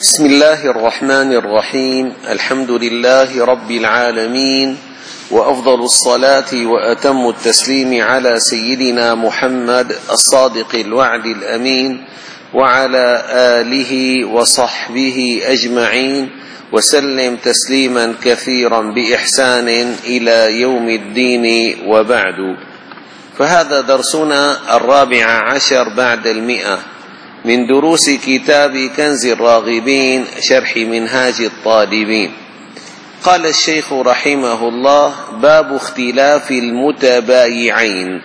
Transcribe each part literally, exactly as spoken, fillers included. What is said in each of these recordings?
بسم الله الرحمن الرحيم. الحمد لله رب العالمين، وأفضل الصلاة وأتم التسليم على سيدنا محمد الصادق الوعد الأمين، وعلى آله وصحبه أجمعين، وسلم تسليما كثيرا بإحسان إلى يوم الدين، وبعد. فهذا درسنا الرابع عشر بعد المئة من دروس كتاب كنز الراغبين شرح منهاج الطالبين. قال الشيخ رحمه الله: باب اختلاف المتبايعين.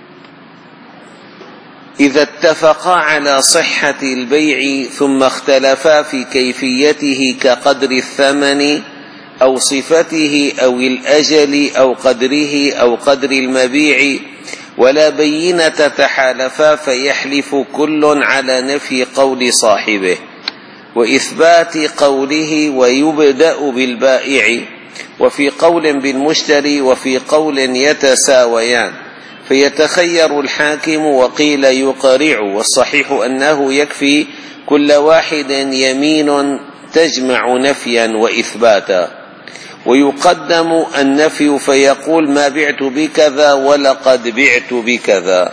إذا اتفقا على صحة البيع ثم اختلفا في كيفيته كقدر الثمن أو صفته أو الأجل أو قدره أو قدر المبيع ولا بينة تحالفا، فيحلف كل على نفي قول صاحبه وإثبات قوله، ويبدأ بالبائع، وفي قول بالمشتري، وفي قول يتساويان، فيتخير الحاكم. وقيل يقرع، والصحيح أنه يكفي كل واحد يمين تجمع نفيا وإثباتا. ويقدم النفي فيقول: ما بعت بكذا ولقد بعت بكذا.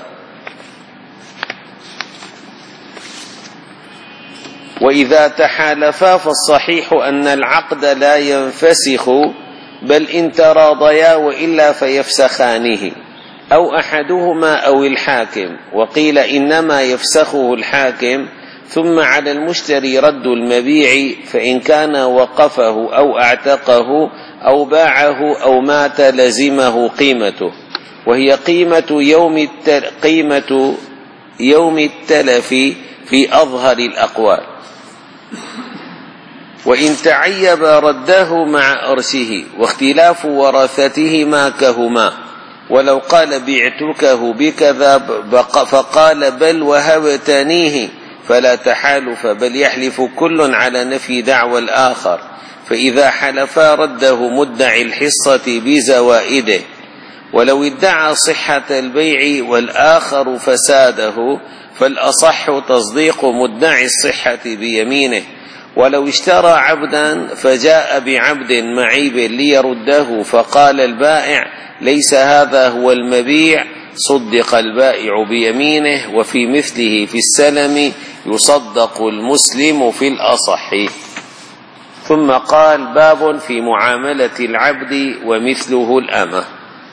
وإذا تحالفا فالصحيح أن العقد لا ينفسخ، بل إن تراضيا، وإلا فيفسخانه، أو أحدهما أو الحاكم. وقيل إنما يفسخه الحاكم، ثم على المشتري رد المبيع، فإن كان وقفه أو اعتقه أو باعه أو مات لزمه قيمته، وهي قيمة يوم التل... قيمة يوم التلف في أظهر الأقوال. وإن تعيب رده مع أرشه، واختلاف ورثتهما كهما. ولو قال بعتكه بكذا فقال بل وهبتنيه، فلا تحالف، بل يحلف كل على نفي دعوى الآخر. فإذا حلفا رده مدعي الحصة بزوائده. ولو ادعى صحة البيع والآخر فساده، فالأصح تصديق مدعي الصحة بيمينه. ولو اشترى عبدا فجاء بعبد معيب ليرده، فقال البائع: ليس هذا هو المبيع، صدق البائع بيمينه. وفي مثله في السلم يصدق المسلم في الأصح. ثم قال: باب في معاملة العبد ومثله الأمة.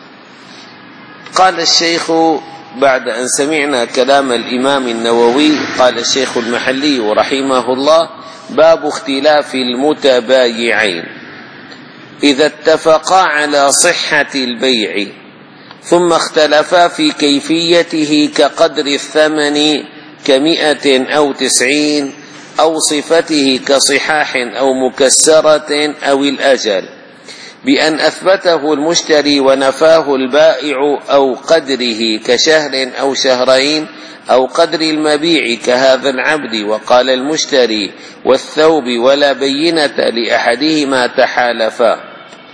قال الشيخ بعد أن سمعنا كلام الإمام النووي، قال الشيخ المحلي رحمه الله: باب اختلاف المتبايعين. إذا اتفقا على صحة البيع ثم اختلفا في كيفيته كقدر الثمن كمئة أو تسعين، أو صفته كصحاح أو مكسرة أو الأجل، بأن أثبته المشتري ونفاه البائع، أو قدره كشهر أو شهرين، أو قدر المبيع كهذا العبد، وقال المشتري والثوب ولا بينة لأحدهما تحالفا،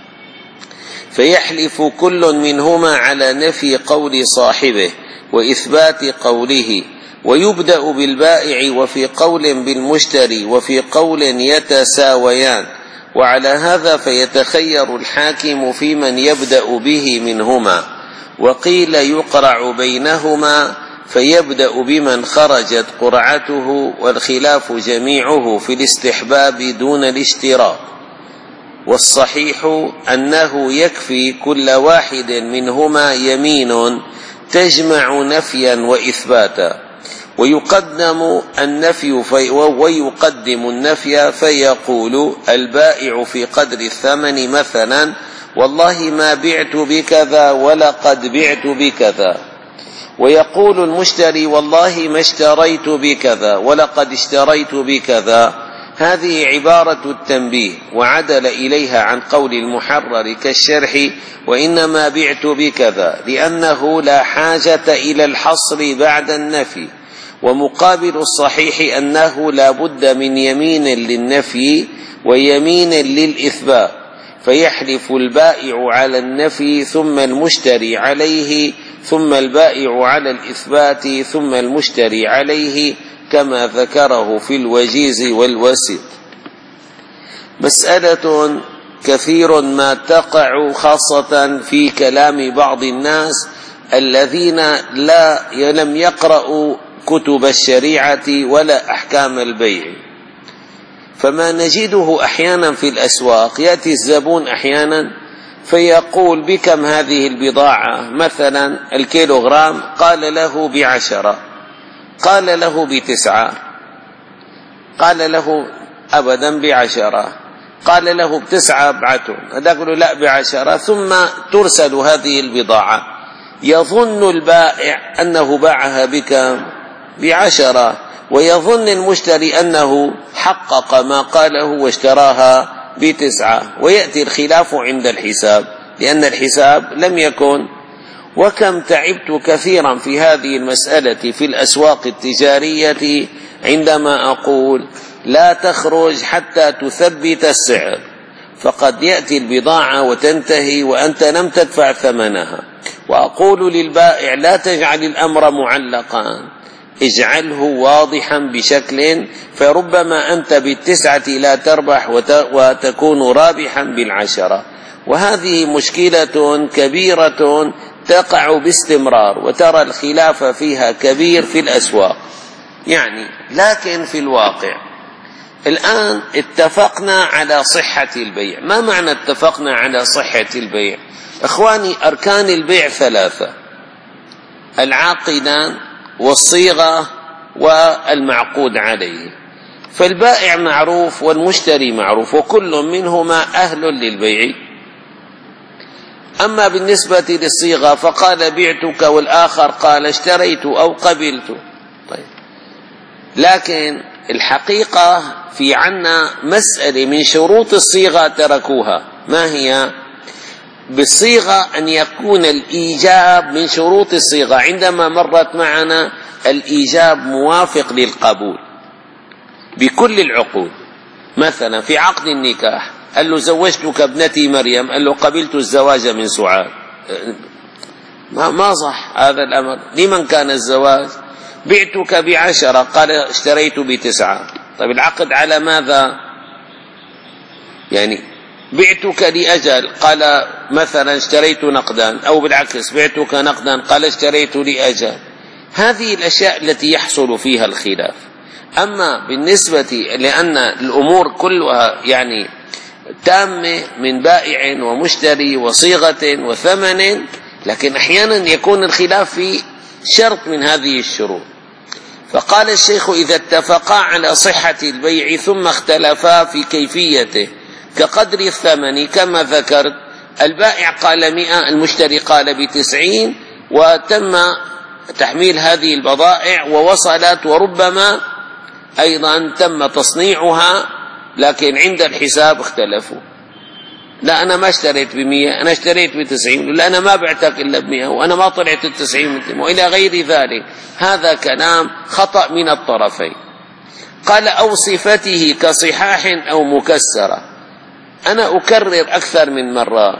فيحلف كل منهما على نفي قول صاحبه وإثبات قوله، ويبدأ بالبائع، وفي قول بالمشتري، وفي قول يتساويان. وعلى هذا فيتخير الحاكم في من يبدأ به منهما. وقيل يقرع بينهما، فيبدأ بمن خرجت قرعته، والخلاف جميعه في الاستحباب دون الاشتراط. والصحيح أنه يكفي كل واحد منهما يمين تجمع نفيا وإثباتا. ويقدم النفي في ويقدم النفي فيقول البائع في قدر الثمن مثلا: والله ما بعت بكذا ولقد بعت بكذا. ويقول المشتري: والله ما اشتريت بكذا ولقد اشتريت بكذا. هذه عبارة التنبيه، وعدل إليها عن قول المحرر كالشرح: وإنما بعت بكذا، لأنه لا حاجة إلى الحصر بعد النفي. ومقابل الصحيح أنه لا بد من يمين للنفي ويمين للإثبات، فيحلف البائع على النفي ثم المشتري عليه، ثم البائع على الإثبات ثم المشتري عليه، كما ذكره في الوجيز والوسط. مسألة كثير ما تقع خاصة في كلام بعض الناس الذين لا لم يقرأوا كتب الشريعة ولا أحكام البيع. فما نجده أحيانا في الأسواق، يأتي الزبون أحيانا فيقول: بكم هذه البضاعة؟ مثلا الكيلوغرام، قال له بعشرة، قال له بتسعة، قال له أبدا بعشرة، قال له بتسعة ابعته، هذا يقول له لا بعشرة، ثم ترسل هذه البضاعة. يظن البائع أنه باعها بك بعشرة، ويظن المشتري أنه حقق ما قاله واشتراها بتسعة، ويأتي الخلاف عند الحساب لأن الحساب لم يكن. وكم تعبت كثيرا في هذه المسألة في الأسواق التجارية عندما أقول: لا تخرج حتى تثبت السعر، فقد يأتي البضاعة وتنتهي وأنت لم تدفع ثمنها. وأقول للبائع: لا تجعل الأمر معلقا، اجعله واضحا بشكل، فربما أنت بالتسعة لا تربح وتكون رابحا بالعشرة. وهذه مشكلة كبيرة تقع باستمرار، وترى الخلاف فيها كبير في الأسواق يعني. لكن في الواقع الآن اتفقنا على صحة البيع. ما معنى اتفقنا على صحة البيع؟ إخواني، أركان البيع ثلاثة: العاقدان والصيغة والمعقود عليه. فالبائع معروف والمشتري معروف، وكل منهما أهل للبيع. أما بالنسبة للصيغة فقال بعتك، والآخر قال اشتريت أو قبلت. طيب، لكن الحقيقة في عنا مسألة من شروط الصيغة تركوها. ما هي؟ بالصيغة أن يكون الإيجاب من شروط الصيغة. عندما مرت معنا الإيجاب موافق للقبول بكل العقود. مثلا في عقد النكاح قال له: زوجتك ابنتي مريم، قال له: قبلت الزواج من سعاد. ما ما صح هذا الأمر. لمن كان الزواج؟ بعتك بعشرة، قال اشتريت بتسعة. طيب العقد على ماذا؟ يعني بعتك لأجل، قال مثلا اشتريت نقدا، أو بالعكس بعتك نقدا، قال اشتريت لأجل. هذه الأشياء التي يحصل فيها الخلاف. أما بالنسبة لأن الأمور كلها يعني تامة من بائع ومشتري وصيغة وثمن، لكن أحيانا يكون الخلاف في شرط من هذه الشروط. فقال الشيخ: إذا اتفقا على صحة البيع ثم اختلفا في كيفيته كقدر الثمن كما ذكرت، البائع قال مئة، المشتري قال بتسعين، وتم تحميل هذه البضائع ووصلت، وربما أيضا تم تصنيعها، لكن عند الحساب اختلفوا. لا أنا ما اشتريت بمية، أنا اشتريت بتسعين، لا أنا ما بعتك إلا بمئة، وأنا ما طلعت التسعين مثل، وإلى غير ذلك. هذا كلام خطأ من الطرفين. قال: أو صفته كصحاح أو مكسرة. أنا أكرر أكثر من مرة،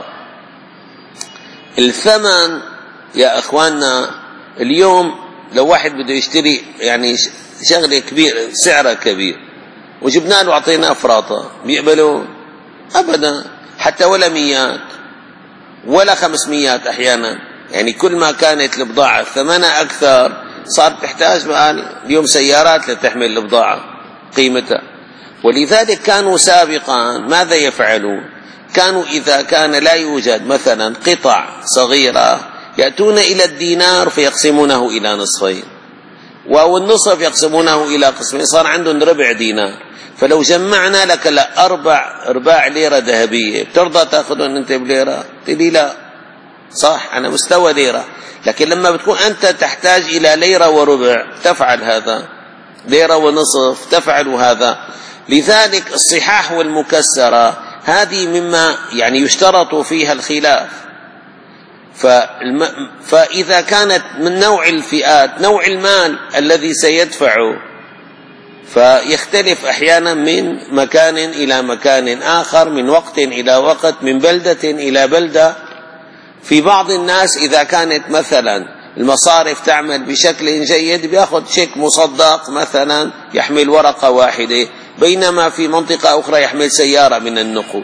الثمن يا أخواننا اليوم لو واحد بده يشتري يعني شغلة كبير سعرها كبير وجبنا له أعطيناه فراطة، بيقبلوا؟ أبدا، حتى ولا ميات ولا خمسميات أحيانا. يعني كل ما كانت البضاعة ثمنها أكثر صار تحتاج اليوم سيارات لتحمل البضاعة قيمتها. ولذلك كانوا سابقا ماذا يفعلون؟ كانوا إذا كان لا يوجد مثلا قطع صغيرة يأتون إلى الدينار فيقسمونه إلى نصفين، والنصف يقسمونه إلى قسمين، صار عندهم ربع دينار. فلو جمعنا لك لأربع أرباع ليرة ذهبية، بترضى تأخذهم أنت بليرة؟ تقولي لا، صح أنا مستوى ليرة، لكن لما بتكون أنت تحتاج إلى ليرة وربع تفعل هذا، ليرة ونصف تفعل هذا. لذلك الصحاح والمكسرة هذه مما يعني يشترط فيها الخلاف. فالم... فإذا كانت من نوع الفئات نوع المال الذي سيدفعه فيختلف أحيانا من مكان إلى مكان آخر، من وقت إلى وقت، من بلدة إلى بلدة. في بعض الناس إذا كانت مثلا المصارف تعمل بشكل جيد بيأخذ شيك مصدق مثلا يحمل ورقة واحدة، بينما في منطقة أخرى يحمل سيارة من النقود.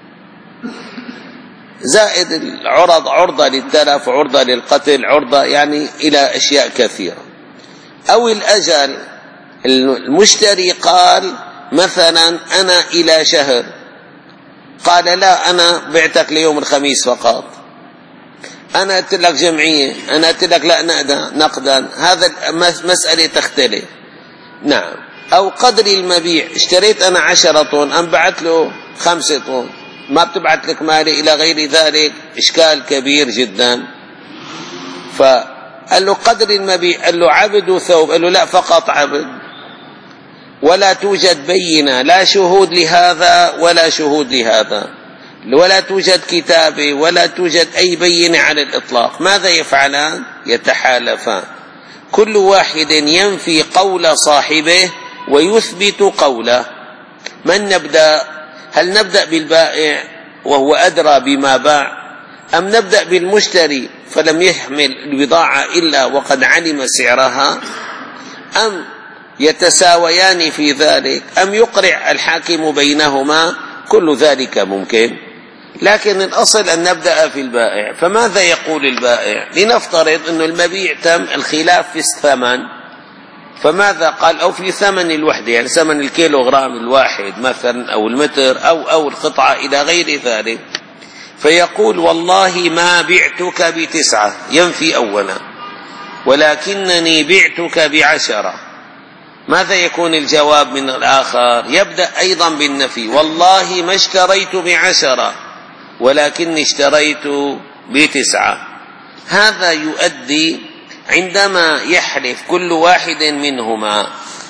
زائد العرض، عرضة للتلف، عرضة للقتل، عرضة يعني إلى أشياء كثيرة. أو الأجل، المشتري قال مثلا أنا إلى شهر، قال لا أنا بعتك ليوم الخميس فقط، أنا قلت لك جمعية، أنا قلت لك لا نقدا نقدا، هذا مسألة تختلف. نعم. أو قدر المبيع، اشتريت أنا عشرة طن، أم بعت له خمسة طن، ما بتبعت لك مالي إلى غير ذلك، إشكال كبير جدا. فقال له قدر المبيع، قال له عبد وثوب، قال له لا فقط عبد، ولا توجد بينة، لا شهود لهذا ولا شهود لهذا، ولا توجد كتابة ولا توجد أي بينة على الإطلاق. ماذا يفعلان؟ يتحالفان، كل واحد ينفي قول صاحبه ويثبت قوله. من نبدأ؟ هل نبدأ بالبائع وهو أدرى بما باع، أم نبدأ بالمشتري فلم يحمل البضاعة إلا وقد علم سعرها، أم يتساويان في ذلك، أم يقرع الحاكم بينهما؟ كل ذلك ممكن، لكن الأصل أن نبدأ في البائع. فماذا يقول البائع؟ لنفترض أن المبيع تم الخلاف في الثمن، فماذا قال؟ أو في ثمن الوحدة، يعني ثمن الكيلوغرام الواحد مثلا، أو المتر، أو أو القطعة إلى غير ذلك. فيقول والله ما بعتك بتسعة، ينفي أولا، ولكنني بعتك بعشرة. ماذا يكون الجواب من الآخر؟ يبدأ أيضا بالنفي، والله ما اشتريت بعشرة ولكني اشتريت بتسعة. هذا يؤدي عندما يحلف كل واحد منهما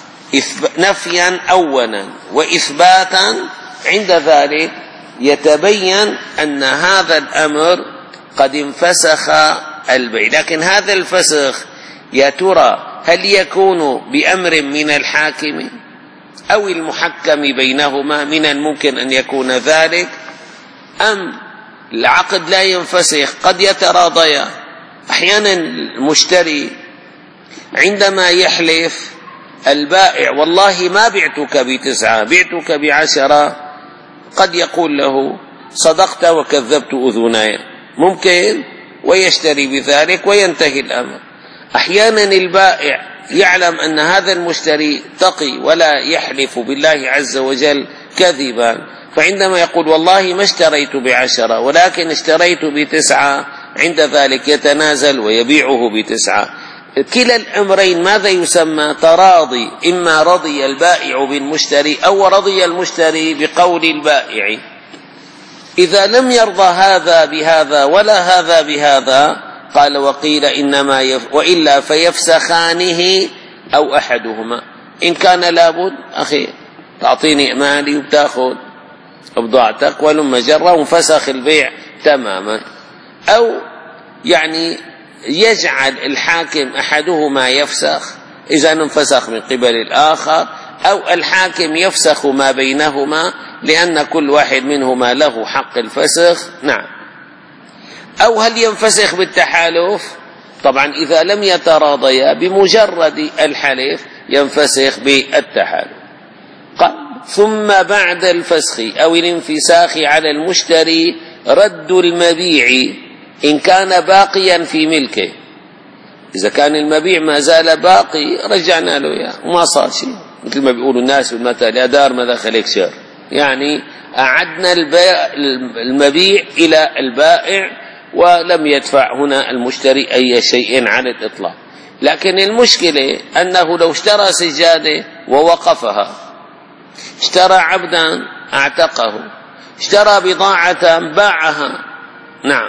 نفيا أولا وإثباتا، عند ذلك يتبين أن هذا الأمر قد انفسخ البيع. لكن هذا الفسخ يا ترى هل يكون بأمر من الحاكم أو المحكم بينهما؟ من الممكن أن يكون ذلك، أم العقد لا ينفسخ؟ قد يتراضيا. أحيانا المشتري عندما يحلف البائع والله ما بعتك بتسعة بعتك بعشرة، قد يقول له صدقت وكذبت أذناي، ممكن، ويشتري بذلك وينتهي الأمر. أحيانا البائع يعلم أن هذا المشتري تقي ولا يحلف بالله عز وجل كذبا، فعندما يقول والله ما اشتريت بعشرة ولكن اشتريت بتسعة، عند ذلك يتنازل ويبيعه بتسعة. كلا الأمرين ماذا يسمى؟ تراضي، إما رضي البائع بالمشتري أو رضي المشتري بقول البائع. إذا لم يرضى هذا بهذا ولا هذا بهذا، قال وقيل إنما يف... وإلا فيفسخانه أو أحدهما. إن كان لابد أخي تعطيني مالي وبتاخذ بضاعتك ولما جرى وانفسخ البيع تماما، أو يعني يجعل الحاكم أحدهما يفسخ إذا انفسخ من قبل الآخر، أو الحاكم يفسخ ما بينهما لأن كل واحد منهما له حق الفسخ. نعم. أو هل ينفسخ بالتحالف؟ طبعا إذا لم يتراضيا بمجرد الحلف ينفسخ بالتحالف. قال ثم بعد الفسخ أو الانفساخ على المشتري رد المبيع إن كان باقيا في ملكه. إذا كان المبيع ما زال باقي رجعنا له إياه وما صار شيء، مثل ما بيقولوا الناس بالمثل يا دار ما دخلك شر، يعني أعدنا المبيع إلى البائع ولم يدفع هنا المشتري أي شيء على الإطلاق. لكن المشكلة أنه لو اشترى سجادة ووقفها، اشترى عبدا اعتقه، اشترى بضاعة باعها، نعم،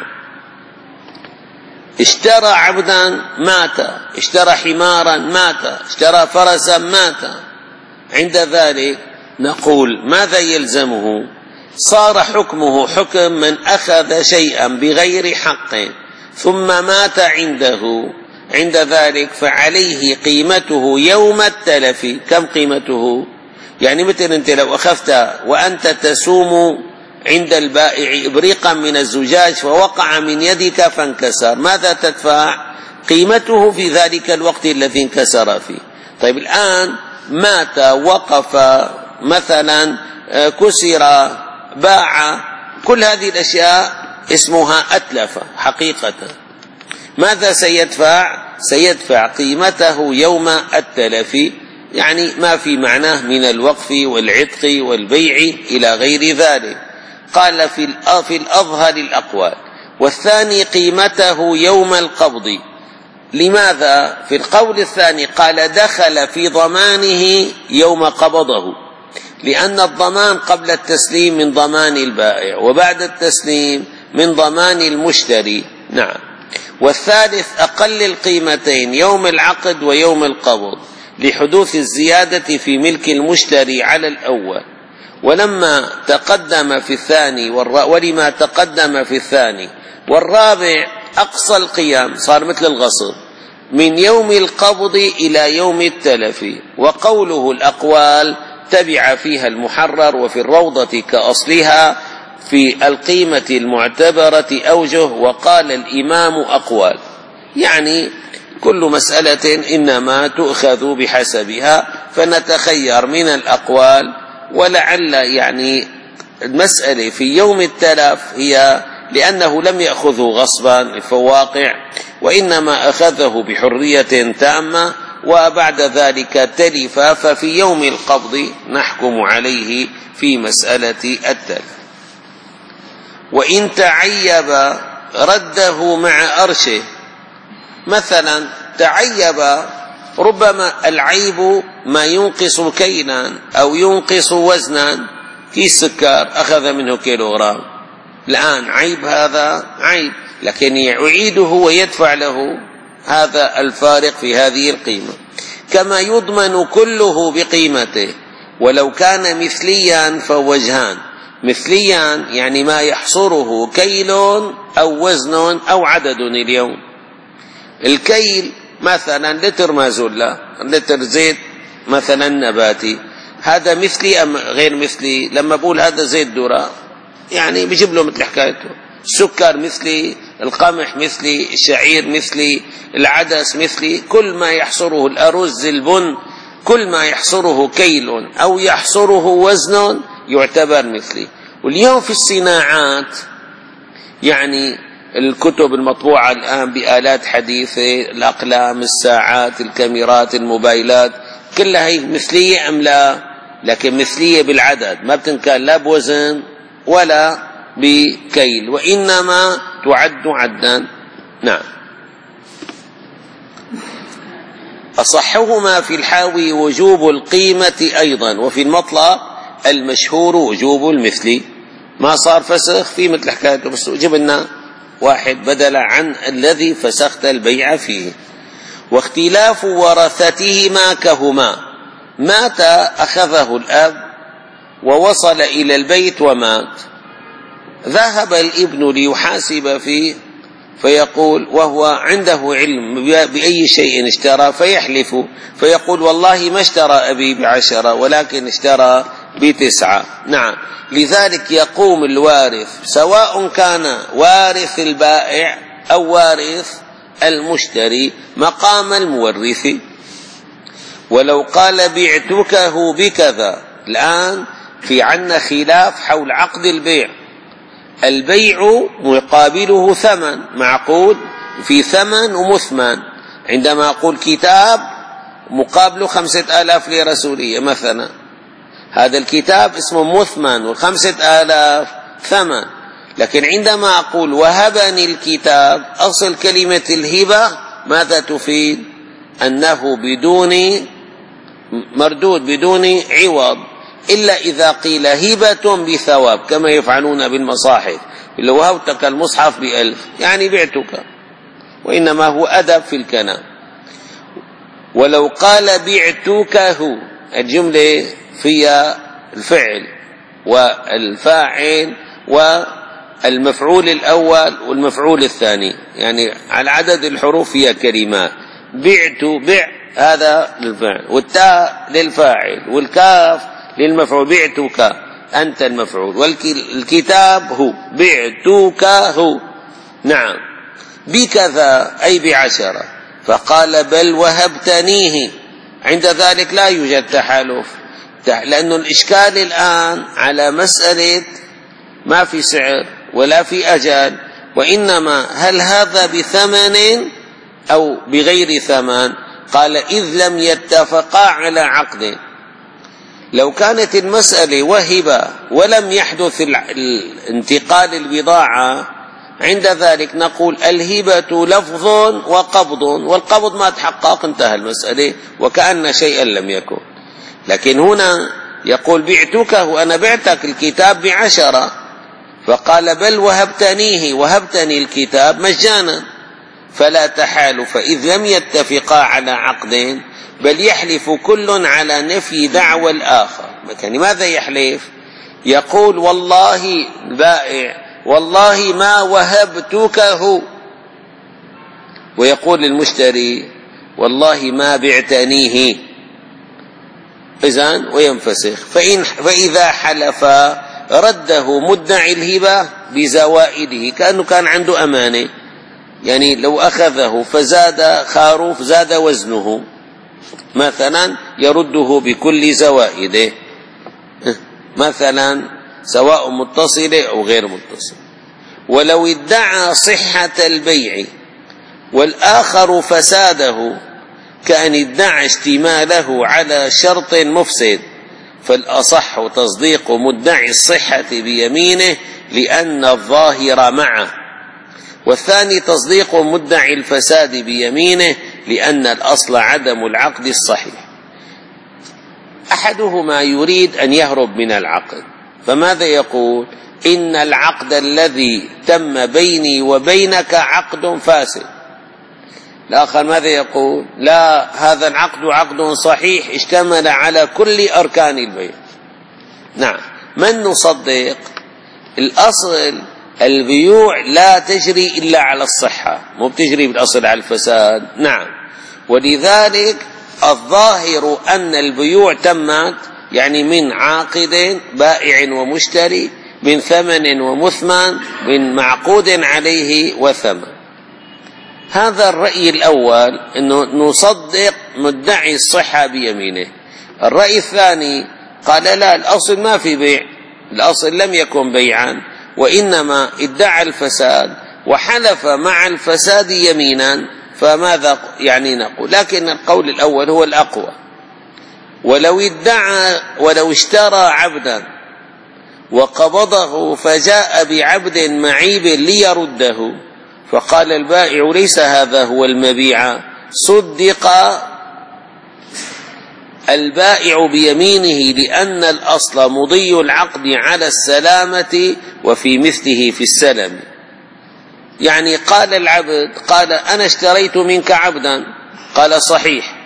اشترى عبدا مات، اشترى حمارا مات، اشترى فرسا مات، عند ذلك نقول ماذا يلزمه؟ صار حكمه حكم من أخذ شيئا بغير حق ثم مات عنده، عند ذلك فعليه قيمته يوم التلف. كم قيمته؟ يعني مثل أنت لو أخذت وأنت تسوم عند البائع إبريقا من الزجاج فوقع من يدك فانكسر، ماذا تدفع؟ قيمته في ذلك الوقت الذي انكسر فيه. طيب الآن مات، وقف، مثلا كسر، باع، كل هذه الأشياء اسمها أتلف حقيقة. ماذا سيدفع؟ سيدفع قيمته يوم التلف، يعني ما في معناه من الوقف والعتق والبيع إلى غير ذلك. قال في الأظهر الأقوال. والثاني قيمته يوم القبض. لماذا؟ في القول الثاني قال دخل في ضمانه يوم قبضه، لأن الضمان قبل التسليم من ضمان البائع، وبعد التسليم من ضمان المشتري. نعم. والثالث أقل القيمتين يوم العقد ويوم القبض، لحدوث الزيادة في ملك المشتري على الأول، ولما تقدم في الثاني ولما تقدم في الثاني. والرابع أقصى القيام، صار مثل الغصب، من يوم القبض إلى يوم التلف. وقوله الأقوال تبع فيها المحرر، وفي الروضة كأصلها في القيمة المعتبرة أوجه، وقال الإمام أقوال. يعني كل مسألة إنما تؤخذ بحسبها، فنتخير من الأقوال. ولعل يعني المسألة في يوم التلف هي لأنه لم يأخذه غصبا فواقع، وإنما أخذه بحرية تامة، وبعد ذلك تلف، ففي يوم القبض نحكم عليه في مسألة التلف. وإن تعيب رده مع أرشه. مثلا تعيب، ربما العيب ما ينقص كيلا أو ينقص وزنا. كيس سكر أخذ منه كيلوغرام، الآن عيب، هذا عيب، لكن يعيده ويدفع له هذا الفارق في هذه القيمة. كما يضمن كله بقيمته، ولو كان مثليا فوجهان. مثليا يعني ما يحصره كيل أو وزن أو عدد اليوم. الكيل مثلا لتر مازولا، لتر زيت مثلا نباتي، هذا مثلي أم غير مثلي؟ لما بقول هذا زيت ذرة يعني بيجيب له مثل حكايته. السكر مثلي، القمح مثلي، الشعير مثلي، العدس مثلي، كل ما يحصره الأرز، البن، كل ما يحصره كيل أو يحصره وزن يعتبر مثلي. واليوم في الصناعات يعني الكتب المطبوعة الآن بآلات حديثة، الأقلام، الساعات، الكاميرات، الموبايلات، كلها هي مثلية أم لا؟ لكن مثلية بالعدد، ما بتنكال لا بوزن ولا بكيل، وإنما تعد عدا. نعم. أصحهما في الحاوي وجوب القيمة أيضا، وفي المطلق المشهور وجوب المثل. ما صار فسخ في مثل حكايته، بس جبنا واحد بدل عن الذي فسخت البيع فيه. واختلاف ورثتهما كهما. مات أخذه الأب ووصل إلى البيت ومات، ذهب الابن ليحاسب فيه فيقول، وهو عنده علم بأي شيء اشترى، فيحلف فيقول والله ما اشترى أبي بعشرة ولكن اشترى بتسعة. نعم. لذلك يقوم الوارث، سواء كان وارث البائع أو وارث المشتري، مقام المورث. ولو قال بعتكه بكذا. الآن في عنا خلاف حول عقد البيع. البيع مقابله ثمن معقود، في ثمن ومثمن. عندما أقول كتاب مقابله خمسة آلاف ليرة سورية مثلا، هذا الكتاب اسمه مثمن، والخمسة آلاف ثمن. لكن عندما أقول وهبني الكتاب، أصل كلمة الهبة ماذا تفيد؟ أنه بدون مردود، بدون عوض، إلا إذا قيل هبة بثواب كما يفعلون بالمصاحف، لو وهبتك المصحف بألف يعني بعتك، وإنما هو أدب في الكلام. ولو قال بعتكه، الجملة فيها الفعل والفاعل والمفعول الأول والمفعول الثاني، يعني على عدد الحروف فيها كلمات. بعت، بع، هذا للفعل، والتاء للفاعل، والكاف للمفعول. بعتك أنت المفعول، والكتاب هو، بعتك هو. نعم. بكذا أي بعشرة. فقال بل وهبتنيه. عند ذلك لا يوجد تحالف، لأنه الإشكال الآن على مسألة ما في سعر ولا في أجل، وإنما هل هذا بثمن أو بغير ثمن؟ قال إذ لم يتفقا على عقد. لو كانت المسألة وهبة ولم يحدث انتقال البضاعة، عند ذلك نقول الهبة لفظ وقبض، والقبض ما تحقق، انتهى المسألة وكأن شيئا لم يكن. لكن هنا يقول بعتكه، أنا بعتك الكتاب بعشرة، فقال بل وهبتنيه، وهبتني الكتاب مجانا، فلا تحال. فإذ لم يتفقا على عقد بل يحلف كل على نفي دعوى الآخر. يعني ماذا يحلف؟ يقول والله البائع والله ما وهبتكه، ويقول للمشتري والله ما بعتنيه، إذن وينفسخ. فإن فإذا حلف رده مدعي الهبة بزوائده، كأنه كان عنده أمانة، يعني لو أخذه فزاد خروف زاد وزنه مثلا يرده بكل زوائده، مثلا سواء متصلة أو غير متصلة. ولو ادعى صحة البيع والآخر فساده، كأن ادعى اشتماله على شرط مفسد، فالأصح تصديق مدعي الصحة بيمينه لأن الظاهر معه، والثاني تصديق مدعي الفساد بيمينه لأن الأصل عدم العقد الصحيح. أحدهما يريد أن يهرب من العقد، فماذا يقول؟ إن العقد الذي تم بيني وبينك عقد فاسد. الآخر ماذا يقول؟ لا، هذا العقد عقد صحيح اشتمل على كل أركان البيع. نعم، من نصدق؟ الأصل البيوع لا تجري إلا على الصحة، مو بتجري بالأصل على الفساد. نعم، ولذلك الظاهر أن البيوع تمت يعني من عاقد بائع ومشتري، من ثمن ومثمن، من معقود عليه وثمن. هذا الرأي الأول، أنه نصدق مدعي الصحة بيمينه. الرأي الثاني قال لا، الأصل ما في بيع، الأصل لم يكن بيعا، وإنما ادعى الفساد وحلف مع الفساد يمينا، فماذا يعني نقول؟ لكن القول الأول هو الأقوى. ولو ادعى ولو اشترى عبدا وقبضه فجاء بعبد معيب ليرده، فقال البائع ليس هذا هو المبيع، صدق البائع بيمينه لأن الأصل مضي العقد على السلامة وفي مثله في السلم. يعني قال العبد، قال أنا اشتريت منك عبدا، قال صحيح،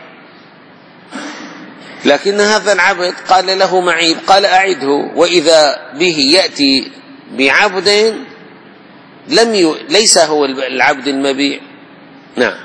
لكن هذا العبد قال له معيب، قال أعده، وإذا به يأتي بعبد لم ي... ليس هو العبد المبيع. نعم،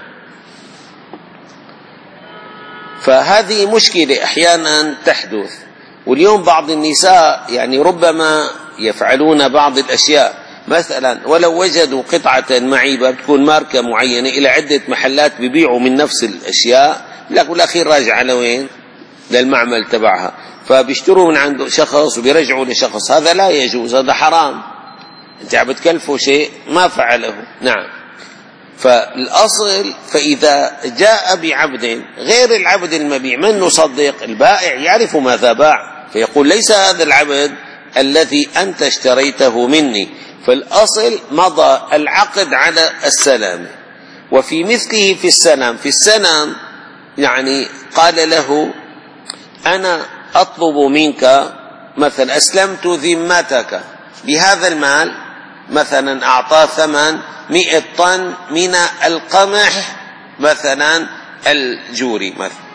فهذه مشكلة أحيانا تحدث. واليوم بعض النساء يعني ربما يفعلون بعض الأشياء، مثلا ولو وجدوا قطعة معيبة تكون ماركة معينة إلى عدة محلات بيبيعوا من نفس الأشياء، لكن الأخير راجع على وين؟ للمعمل تبعها، فبيشتروا من عند شخص وبيرجعوا لشخص. هذا لا يجوز، هذا حرام، انت عم بتكلفوا شيء ما فعله. نعم، فالأصل فإذا جاء بعبد غير العبد المبيع من نصدق؟ البائع يعرف ماذا باع، فيقول ليس هذا العبد الذي أنت اشتريته مني، فالأصل مضى العقد على السلام. وفي مثله في السلام، في السلام يعني قال له أنا أطلب منك مثلا أسلمت ذمتك بهذا المال، مثلا أعطاه ثمن مئة طن من القمح مثلا الجوري مثلا،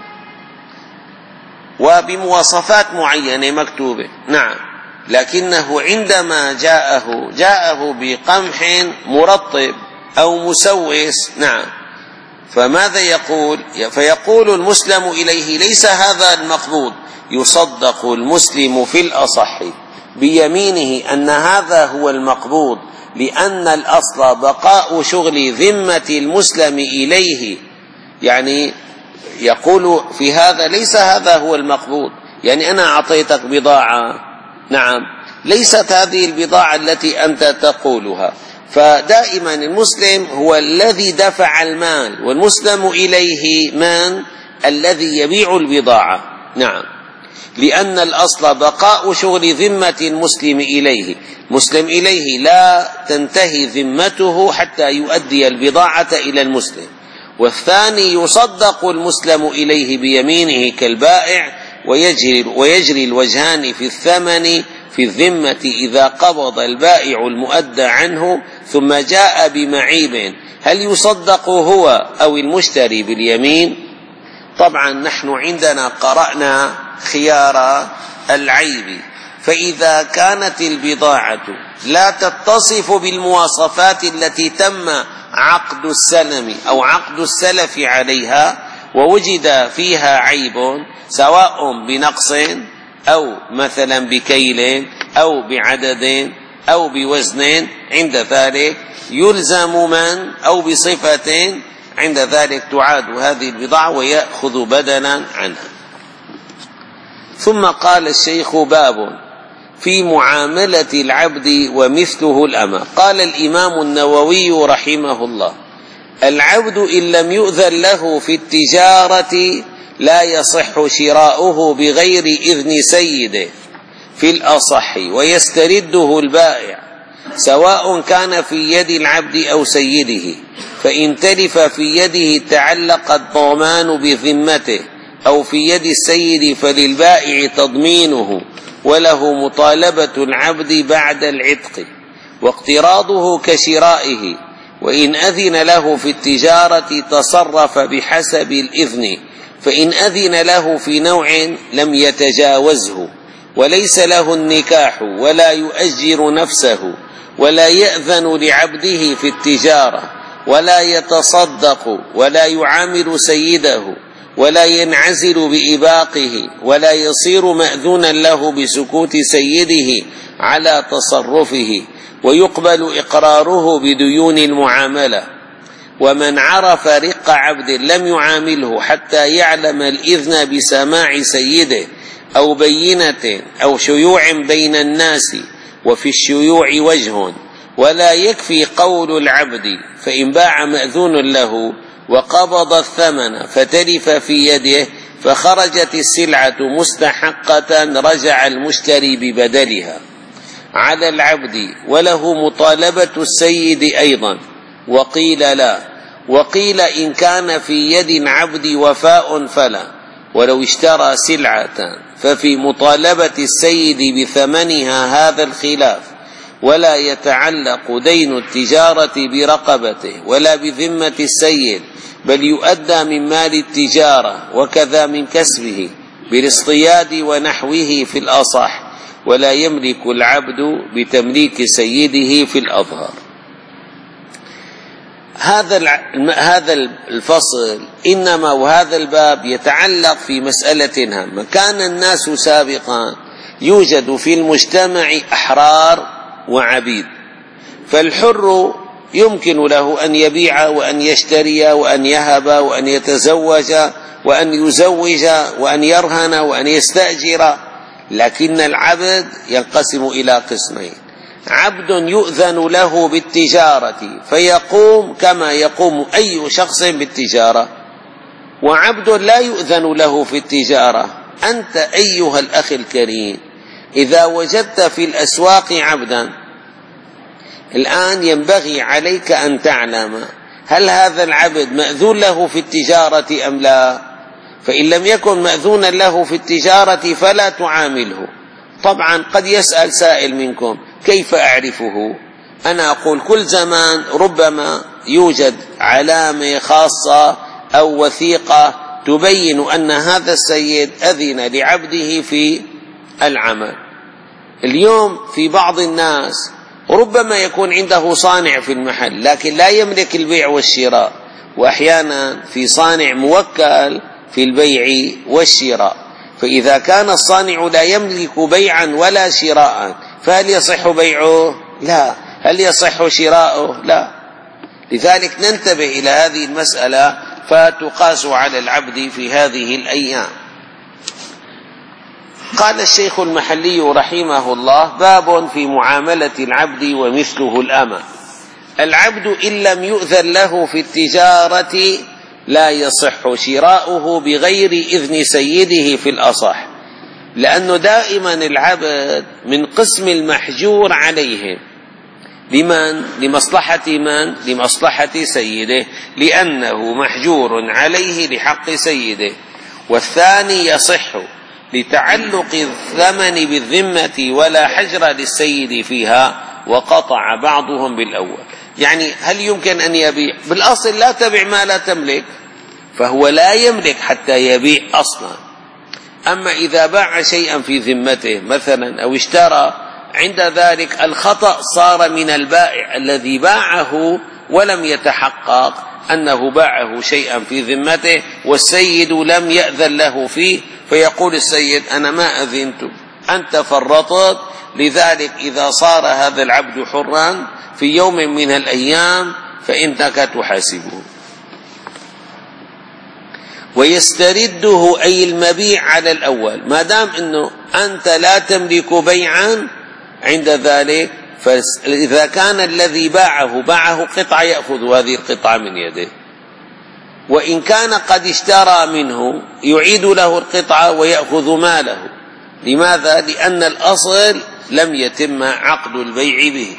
وبمواصفات معينة مكتوبة. نعم، لكنه عندما جاءه جاءه بقمح مرطب أو مسوس. نعم، فماذا يقول؟ فيقول المسلم إليه ليس هذا المقبوض، يصدق المسلم في الأصح بيمينه أن هذا هو المقبوض، لأن الأصل بقاء شغل ذمة المسلم إليه. يعني يقول في هذا ليس هذا هو المقبوض، يعني أنا أعطيتك بضاعة، نعم، ليست هذه البضاعة التي أنت تقولها. فدائما المسلم هو الذي دفع المال، والمسلم إليه من؟ الذي يبيع البضاعة، نعم، لأن الأصل بقاء شغل ذمة المسلم إليه، مسلم إليه لا تنتهي ذمته حتى يؤدي البضاعة إلى المسلم. والثاني يصدق المسلم إليه بيمينه كالبائع، ويجري, ويجري الوجهان في الثمن في الذمة إذا قبض البائع المؤدى عنه ثم جاء بمعيب، هل يصدق هو أو المشتري باليمين؟ طبعا نحن عندنا قرأنا خيار العيب، فإذا كانت البضاعة لا تتصف بالمواصفات التي تم عقد السلم أو عقد السلف عليها ووجد فيها عيب سواء بنقص أو مثلا بكيل أو بعدد أو بوزن، عند ذلك يلزم من أو بصفة، عند ذلك تعاد هذه البضاعة ويأخذ بدلا عنها. ثم قال الشيخ: باب في معاملة العبد ومثله الأمة. قال الإمام النووي رحمه الله: العبد إن لم يؤذن له في التجارة لا يصح شراؤه بغير إذن سيده في الأصح، ويسترده البائع سواء كان في يد العبد أو سيده، فإن تلف في يده تعلق الضمان بذمته، أو في يد السيد فللبائع تضمينه وله مطالبة العبد بعد العتق، واقتراضه كشرائه. وإن أذن له في التجارة تصرف بحسب الإذن، فإن أذن له في نوع لم يتجاوزه، وليس له النكاح ولا يؤجر نفسه، ولا يأذن لعبده في التجارة، ولا يتصدق، ولا يعامل سيده، ولا ينعزل بإباقه، ولا يصير مأذونا له بسكوت سيده على تصرفه، ويقبل إقراره بديون المعاملة. ومن عرف رق عبد لم يعامله حتى يعلم الإذن بسماع سيده أو بينة أو شيوع بين الناس، وفي الشيوع وجه، ولا يكفي قول العبد، فإن باع مأذون له وقبض الثمن فتلف في يده فخرجت السلعة مستحقة رجع المشتري ببدلها على العبد، وله مطالبة السيد أيضا. وقيل لا، وقيل إن كان في يد العبد وفاء فلا، ولو اشترى سلعة ففي مطالبة السيد بثمنها هذا الخلاف، ولا يتعلق دين التجارة برقبته ولا بذمة السيد، بل يؤدى من مال التجارة وكذا من كسبه بالاصطياد ونحوه في الأصح، ولا يملك العبد بتمليك سيده في الأظهر. هذا هذا الفصل إنما وهذا الباب يتعلق في مسألة هامة. كان الناس سابقا يوجد في المجتمع أحرار وعبيد، فالحر يمكن له أن يبيع وأن يشتري وأن يهب وأن يتزوج وأن يزوج وأن يرهن وأن يستأجر، لكن العبد ينقسم إلى قسمين: عبد يؤذن له بالتجارة فيقوم كما يقوم أي شخص بالتجارة، وعبد لا يؤذن له في التجارة. أنت أيها الأخ الكريم إذا وجدت في الأسواق عبدا، الآن ينبغي عليك أن تعلم هل هذا العبد مأذون له في التجارة أم لا؟ فإن لم يكن مأذونا له في التجارة فلا تعامله. طبعا قد يسأل سائل منكم: كيف أعرفه؟ أنا أقول كل زمان ربما يوجد علامة خاصة أو وثيقة تبين أن هذا السيد أذن لعبده في العمل. اليوم في بعض الناس ربما يكون عنده صانع في المحل لكن لا يملك البيع والشراء، وأحيانا في صانع موكل في البيع والشراء، فإذا كان الصانع لا يملك بيعا ولا شراء فهل يصح بيعه؟ لا. هل يصح شراؤه؟ لا. لذلك ننتبه إلى هذه المسألة فتقاس على العبد في هذه الأيام. قال الشيخ المحلي رحمه الله: باب في معاملة العبد ومثله الأمة. العبد إن لم يؤذن له في التجارة لا يصح شراؤه بغير إذن سيده في الأصح، لأنه دائما العبد من قسم المحجور عليه. لمن؟ لمصلحة من؟ لمصلحة سيده، لأنه محجور عليه لحق سيده. والثاني يصح لتعلق الثمن بالذمة ولا حجر للسيد فيها، وقطع بعضهم بالأول. يعني هل يمكن أن يبيع؟ بالأصل لا تبع ما لا تملك، فهو لا يملك حتى يبيع أصلا. أما إذا باع شيئا في ذمته مثلا أو اشترى، عند ذلك الخطأ صار من البائع الذي باعه ولم يتحقق أنه باعه شيئا في ذمته والسيد لم يأذن له فيه، فيقول السيد: أنا ما أذنت، أنت فرطت، لذلك إذا صار هذا العبد حرا في يوم من الأيام فإنك تحاسبه. ويسترده أي المبيع على الأول، ما دام أنه أنت لا تملك بيعا، عند ذلك فإذا كان الذي باعه باعه قطعة يأخذ هذه القطعة من يده، وإن كان قد اشترى منه يعيد له القطعة ويأخذ ماله. لماذا؟ لأن الأصل لم يتم عقد البيع به.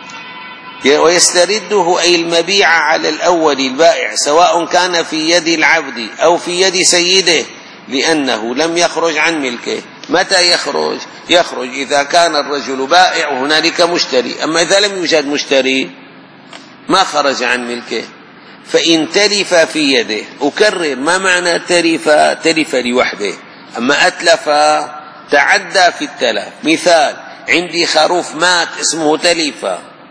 ويسترده أي المبيع على الأول البائع، سواء كان في يد العبد أو في يد سيده، لأنه لم يخرج عن ملكه. متى يخرج؟ يخرج إذا كان الرجل بائع وهنالك مشتري، أما إذا لم يوجد مشتري ما خرج عن ملكه. فإن تلف في يده، أكرر ما معنى تلف؟ تلف لوحده، أما أتلف تعدى في التلف. مثال: عندي خروف مات اسمه تلف،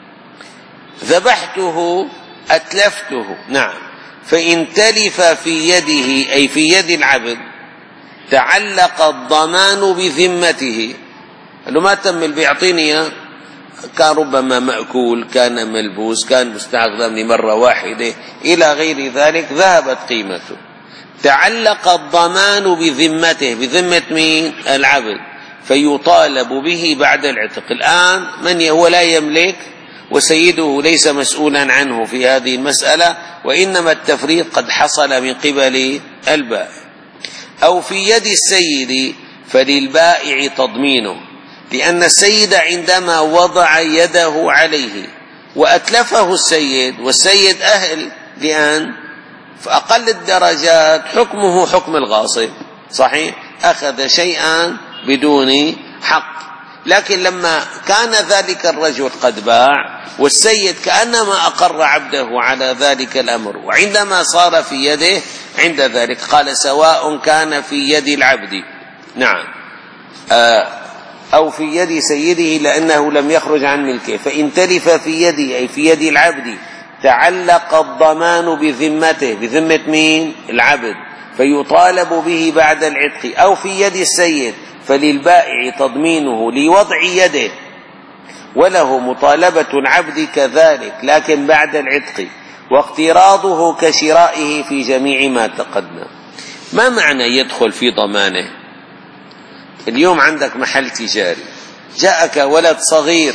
ذبحته أتلفته. نعم. فإن تلف في يده أي في يد العبد تعلق الضمان بذمته، أنه ما تم بيعطيني، كان ربما مأكول، كان ملبوس، كان مستخدم لمرة واحدة إلى غير ذلك، ذهبت قيمته. تعلق الضمان بذمته، بذمة مين؟ العبد، فيطالب به بعد العتق. الآن من هو لا يملك وسيده ليس مسؤولا عنه في هذه المسألة، وإنما التفريط قد حصل من قبل البائع. أو في يد السيد فللبائع تضمينه، لأن السيد عندما وضع يده عليه وأتلفه السيد، والسيد أهل لأن فأقل الدرجات حكمه حكم الغاصب، صحيح، أخذ شيئا بدون حق. لكن لما كان ذلك الرجل قد باع والسيد كأنما أقر عبده على ذلك الأمر، وعندما صار في يده عند ذلك قال: سواء كان في يد العبد، نعم، أو في يد سيده، لأنه لم يخرج عن ملكه. فإن تلف في يدي أي في يد العبد تعلق الضمان بذمته، بذمة مين؟ العبد، فيطالب به بعد العتق. أو في يد السيد فللبائع تضمينه لوضع يده، وله مطالبة العبد كذلك لكن بعد العتق، واقتراضه كشرائه في جميع ما تقدم. ما معنى يدخل في ضمانه؟ اليوم عندك محل تجاري، جاءك ولد صغير،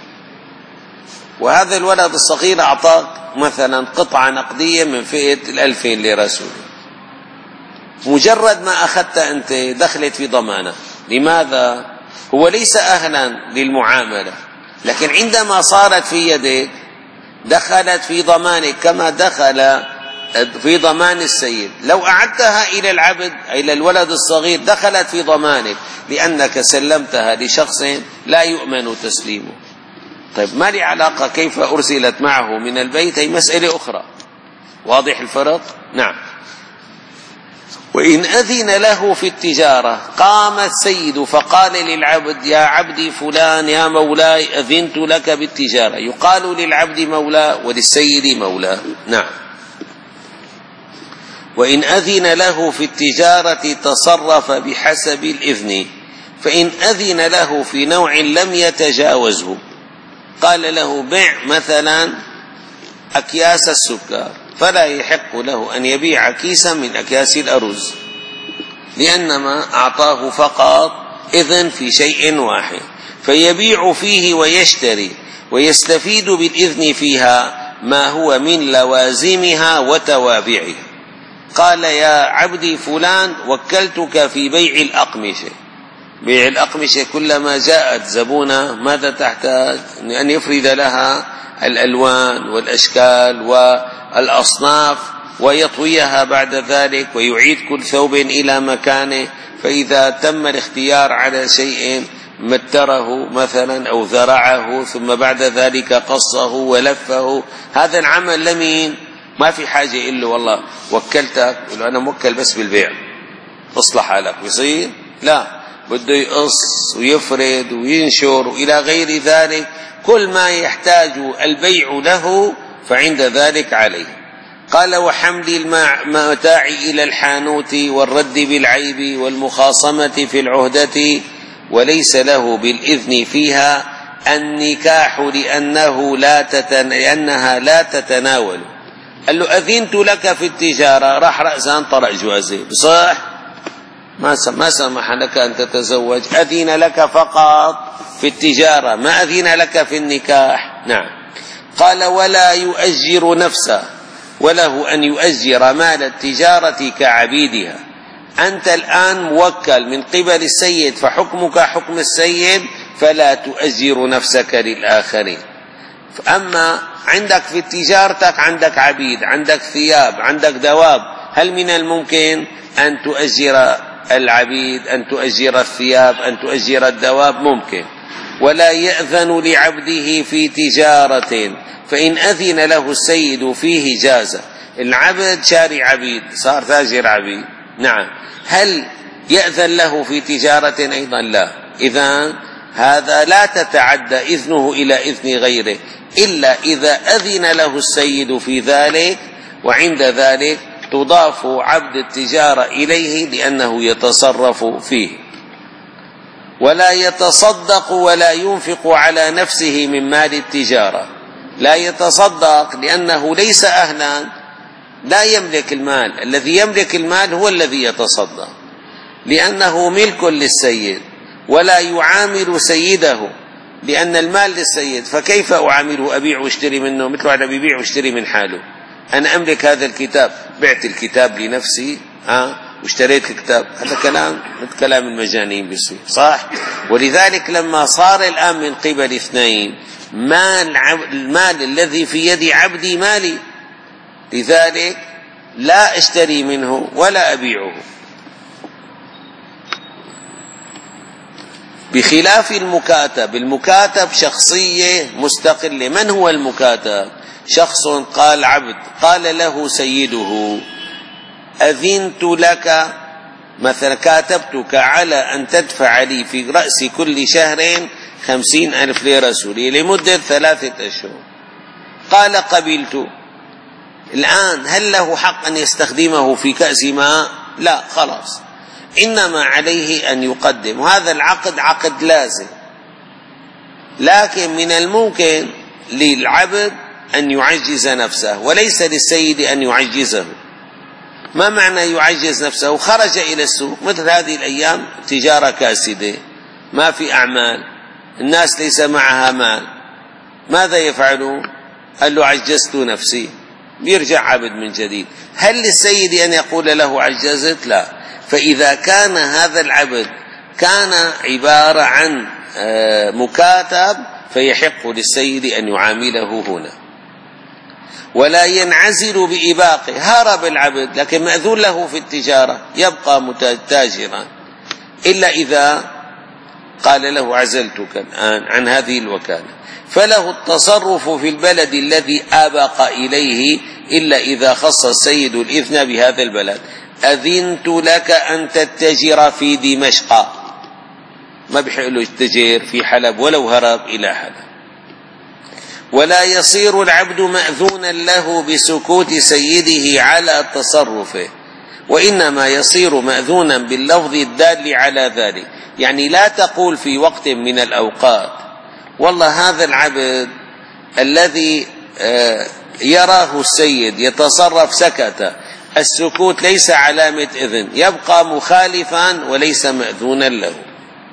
وهذا الولد الصغير أعطاك مثلا قطعة نقدية من فئة الألفين ليرة سورية، مجرد ما أخذت أنت دخلت في ضمانه. لماذا؟ هو ليس أهلا للمعاملة، لكن عندما صارت في يدك دخلت في ضمانك كما دخل في ضمان السيد. لو أعدتها إلى العبد إلى الولد الصغير دخلت في ضمانك، لأنك سلمتها لشخص لا يؤمن تسليمه. طيب ما لي علاقة كيف أرسلت معه من البيت، هي مسألة أخرى. واضح الفرق؟ نعم. وإن أذن له في التجارة، قام السيد فقال للعبد: يا عبدي فلان يا مولاي أذنت لك بالتجارة، يقال للعبد مولاه وللسيد مولاه. نعم. وإن أذن له في التجارة تصرف بحسب الإذن، فإن أذن له في نوع لم يتجاوزه، قال له: بع مثلا أكياس السكر، فلا يحق له أن يبيع كيسا من أكياس الأرز، لأنما أعطاه فقط إذن في شيء واحد، فيبيع فيه ويشتري ويستفيد بالإذن فيها ما هو من لوازمها وتوابعها. قال يا عبدي فلان وكلتك في بيع الأقمشة. بيع الأقمشة كلما جاءت زبونة ماذا تحتاج؟ أن يفرد لها الألوان والأشكال والأصناف ويطويها بعد ذلك ويعيد كل ثوب إلى مكانه. فإذا تم الاختيار على شيء متره مثلا أو ذرعه ثم بعد ذلك قصه ولفه، هذا العمل لمين؟ ما في حاجة إلا والله وكلتك، يقول أنا موكل بس بالبيع اصلح حالك، يصير؟ لا، بده يقص ويفرد وينشر وإلى غير ذلك، كل ما يحتاج البيع له فعند ذلك عليه. قال وحمل المتاع إلى الحانوت والرد بالعيب والمخاصمة في العهدة وليس له بالإذن فيها النكاح لأنه لا تتن... لأنها لا تتناول. قال له أذنت لك في التجارة، راح رأسا طرق جوازه، صح؟ ما ما سمح لك أن تتزوج، أذن لك فقط في التجارة، ما أذن لك في النكاح. نعم. قال ولا يؤجر نفسه، وله أن يؤجر مال التجارة كعبيدها. أنت الآن موكل من قبل السيد فحكمك حكم السيد، فلا تؤجر نفسك للآخرين. أما عندك في تجارتك عندك عبيد، عندك ثياب، عندك دواب، هل من الممكن أن تؤجر العبيد، أن تؤجر الثياب، أن تؤجر الدواب؟ ممكن. ولا يأذن لعبده في تجارة فإن أذن له السيد فيه جاز. العبد شاري عبيد صار تاجر عبيد، نعم، هل يأذن له في تجارة أيضا؟ لا. إذن هذا لا تتعدى إذنه إلى إذن غيره إلا إذا أذن له السيد في ذلك، وعند ذلك تضاف عبد التجارة إليه لأنه يتصرف فيه. ولا يتصدق ولا ينفق على نفسه من مال التجارة. لا يتصدق لأنه ليس أهلا، لا يملك المال. الذي يملك المال هو الذي يتصدق لأنه ملك للسيد. ولا يعامل سيده لأن المال للسيد، فكيف أعامله؟ أبيع واشتري منه مثله على بيبيع واشتري من حاله. أنا أملك هذا الكتاب، بعت الكتاب لنفسي ها واشتريت الكتاب، هذا كلام مثل كلام المجانين بيصير، صح؟ ولذلك لما صار الآن من قبل اثنين، مال المال الذي في يد عبدي مالي، لذلك لا اشتري منه ولا أبيعه. بخلاف المكاتب، المكاتب شخصية مستقلة. من هو المكاتب؟ شخص قال عبد قال له سيده أذنت لك مثلا، كاتبتك على أن تدفع لي في رأس كل شهر خمسين ألف ليرة سورية لمدة ثلاثة أشهر. قال قبلت. الآن هل له حق أن يستخدمه في كأس ماء؟ لا، خلاص، إنما عليه أن يقدم. وهذا العقد عقد لازم، لكن من الممكن للعبد أن يعجز نفسه وليس للسيد أن يعجزه. ما معنى يعجز نفسه؟ خرج إلى السوق مثل هذه الأيام، تجارة كاسدة، ما في أعمال، الناس ليس معها مال، ماذا يفعلون؟ قال له عجزت نفسي، يرجع عبد من جديد. هل للسيد أن يقول له عجزت؟ لا. فإذا كان هذا العبد كان عبارة عن مكاتب فيحق للسيد أن يعامله هنا. ولا ينعزل بإباقه، هرب العبد لكن مأذون له في التجارة، يبقى تاجرا إلا إذا قال له عزلتك الآن عن هذه الوكالة. فله التصرف في البلد الذي أبق إليه إلا إذا خص السيد الإذن بهذا البلد. أذنت لك أن تتجر في دمشق، ما بيحق له يتجر في حلب ولو هرب إلى حلب. ولا يصير العبد مأذونا له بسكوت سيده على تصرفه، وإنما يصير مأذونا باللفظ الدال على ذلك. يعني لا تقول في وقت من الأوقات والله هذا العبد الذي يراه السيد يتصرف سكت، السكوت ليس علامة إذن، يبقى مخالفا وليس مأذونا له.